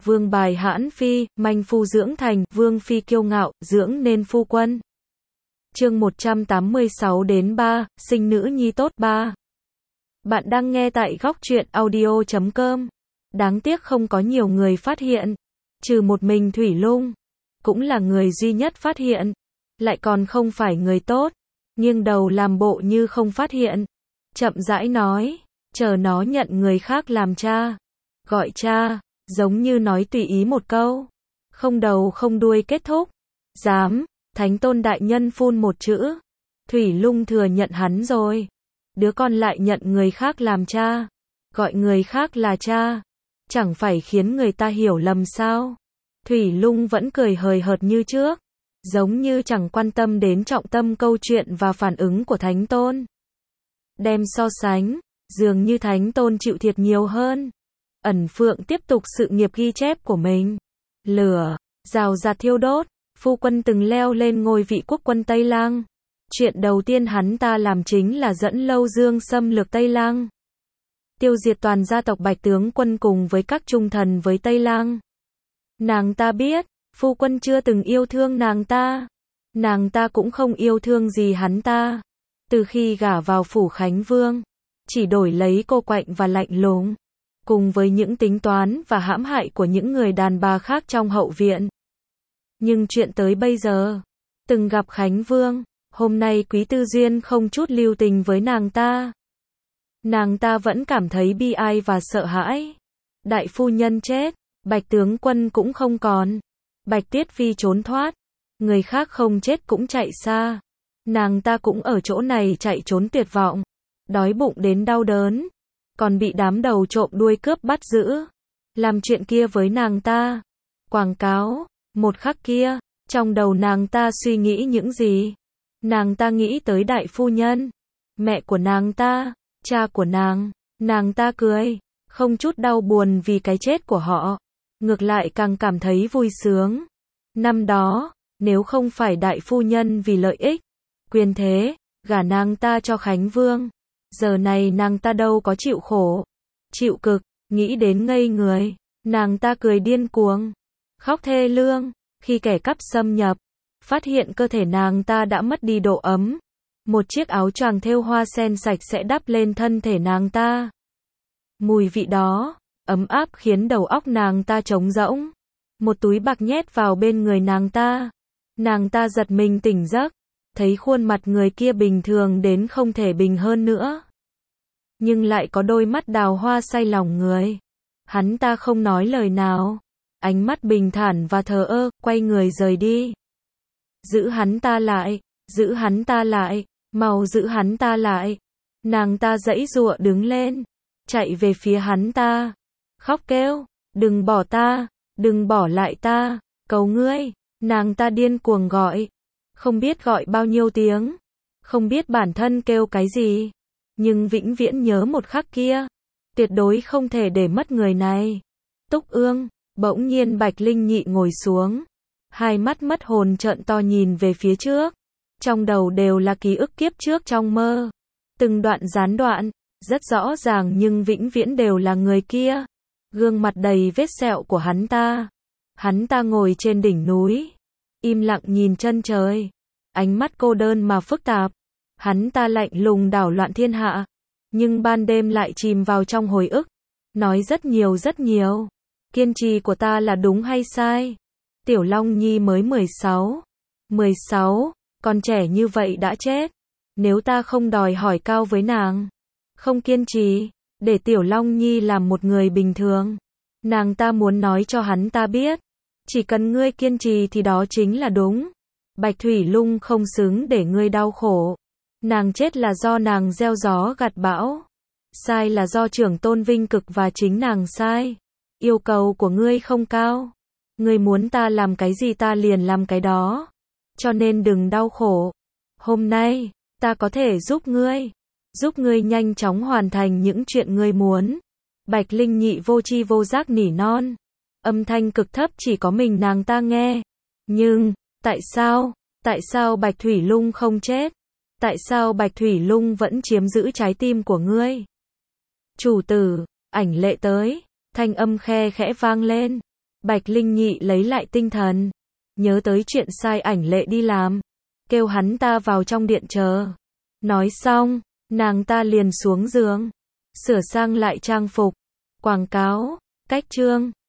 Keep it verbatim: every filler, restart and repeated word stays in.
Vương bài hãn phi, manh phu dưỡng thành, vương phi kiêu ngạo, dưỡng nên phu quân. Chương một trăm tám mươi sáu đến ba, sinh nữ nhi tốt ba. Bạn đang nghe tại góc truyện audio chấm com. Đáng tiếc không có nhiều người phát hiện, trừ một mình Thủy Lung, cũng là người duy nhất phát hiện, lại còn không phải người tốt, nghiêng đầu làm bộ như không phát hiện, chậm rãi nói, chờ nó nhận người khác làm cha, gọi cha, giống như nói tùy ý một câu, không đầu không đuôi kết thúc. Dám, Thánh Tôn đại nhân phun một chữ, Thủy Lung thừa nhận hắn rồi, đứa con lại nhận người khác làm cha, gọi người khác là cha, chẳng phải khiến người ta hiểu lầm sao? Thủy Lung vẫn cười hời hợt như trước, giống như chẳng quan tâm đến trọng tâm câu chuyện và phản ứng của Thánh Tôn. Đem so sánh, dường như Thánh Tôn chịu thiệt nhiều hơn. Ẩn Phượng tiếp tục sự nghiệp ghi chép của mình. Lửa, rào rạt thiêu đốt, phu quân từng leo lên ngôi vị quốc quân Tây Lang. Chuyện đầu tiên hắn ta làm chính là dẫn Lâu Dương xâm lược Tây Lang, tiêu diệt toàn gia tộc Bạch tướng quân cùng với các trung thần với Tây Lang. Nàng ta biết, phu quân chưa từng yêu thương nàng ta, nàng ta cũng không yêu thương gì hắn ta. Từ khi gả vào phủ Khánh Vương, chỉ đổi lấy cô quạnh và lạnh lùng, cùng với những tính toán và hãm hại của những người đàn bà khác trong hậu viện. Nhưng chuyện tới bây giờ, từng gặp Khánh Vương, hôm nay Quý Tư Duyên không chút lưu tình với nàng ta. Nàng ta vẫn cảm thấy bi ai và sợ hãi. Đại phu nhân chết, Bạch tướng quân cũng không còn, Bạch Tiết Phi trốn thoát, người khác không chết cũng chạy xa. Nàng ta cũng ở chỗ này chạy trốn tuyệt vọng, đói bụng đến đau đớn, còn bị đám đầu trộm đuôi cướp bắt giữ. Làm chuyện kia với nàng ta. Quảng cáo, một khắc kia, trong đầu nàng ta suy nghĩ những gì? Nàng ta nghĩ tới đại phu nhân, mẹ của nàng ta, cha của nàng, nàng ta cười, không chút đau buồn vì cái chết của họ, ngược lại càng cảm thấy vui sướng. Năm đó, nếu không phải đại phu nhân vì lợi ích, quyền thế, gả nàng ta cho Khánh Vương, giờ này nàng ta đâu có chịu khổ, chịu cực, nghĩ đến ngây người, nàng ta cười điên cuồng, khóc thê lương, khi kẻ cắp xâm nhập, phát hiện cơ thể nàng ta đã mất đi độ ấm. Một chiếc áo choàng thêu hoa sen sạch sẽ đắp lên thân thể nàng ta. Mùi vị đó, ấm áp khiến đầu óc nàng ta trống rỗng. Một túi bạc nhét vào bên người nàng ta. Nàng ta giật mình tỉnh giấc, thấy khuôn mặt người kia bình thường đến không thể bình hơn nữa. Nhưng lại có đôi mắt đào hoa say lòng người. Hắn ta không nói lời nào, ánh mắt bình thản và thờ ơ, quay người rời đi. Giữ hắn ta lại, giữ hắn ta lại, mau giữ hắn ta lại. Nàng ta giãy giụa đứng lên, chạy về phía hắn ta, khóc kêu, đừng bỏ ta, đừng bỏ lại ta, cầu ngươi. Nàng ta điên cuồng gọi, không biết gọi bao nhiêu tiếng, không biết bản thân kêu cái gì, nhưng vĩnh viễn nhớ một khắc kia, tuyệt đối không thể để mất người này. Túc Ương, bỗng nhiên Bạch Linh Nhị ngồi xuống, hai mắt mất hồn trợn to nhìn về phía trước, trong đầu đều là ký ức kiếp trước trong mơ, từng đoạn gián đoạn, rất rõ ràng nhưng vĩnh viễn đều là người kia, gương mặt đầy vết sẹo của hắn ta. Hắn ta ngồi trên đỉnh núi, im lặng nhìn chân trời, ánh mắt cô đơn mà phức tạp. Hắn ta lạnh lùng đảo loạn thiên hạ, nhưng ban đêm lại chìm vào trong hồi ức, nói rất nhiều rất nhiều. Kiên trì của ta là đúng hay sai? Tiểu Long Nhi mới mười sáu. mười sáu, còn trẻ như vậy đã chết. Nếu ta không đòi hỏi cao với nàng, không kiên trì, để Tiểu Long Nhi làm một người bình thường. Nàng ta muốn nói cho hắn ta biết, chỉ cần ngươi kiên trì thì đó chính là đúng. Bạch Thủy Lung không xứng để ngươi đau khổ. Nàng chết là do nàng gieo gió gặt bão. Sai là do trưởng tôn vinh cực và chính nàng sai. Yêu cầu của ngươi không cao. Ngươi muốn ta làm cái gì ta liền làm cái đó. Cho nên đừng đau khổ. Hôm nay, ta có thể giúp ngươi. Giúp ngươi nhanh chóng hoàn thành những chuyện ngươi muốn. Bạch Linh Nhị vô tri vô giác nỉ non. Âm thanh cực thấp chỉ có mình nàng ta nghe. Nhưng, tại sao, tại sao Bạch Thủy Lung không chết? Tại sao Bạch Thủy Lung vẫn chiếm giữ trái tim của ngươi? Chủ tử, ảnh lệ tới, thanh âm khe khẽ vang lên. Bạch Linh Nhị lấy lại tinh thần. Nhớ tới chuyện sai ảnh Lệ đi làm. Kêu hắn ta vào trong điện chờ. Nói xong, nàng ta liền xuống giường. Sửa sang lại trang phục. Quảng cáo. Cách chương.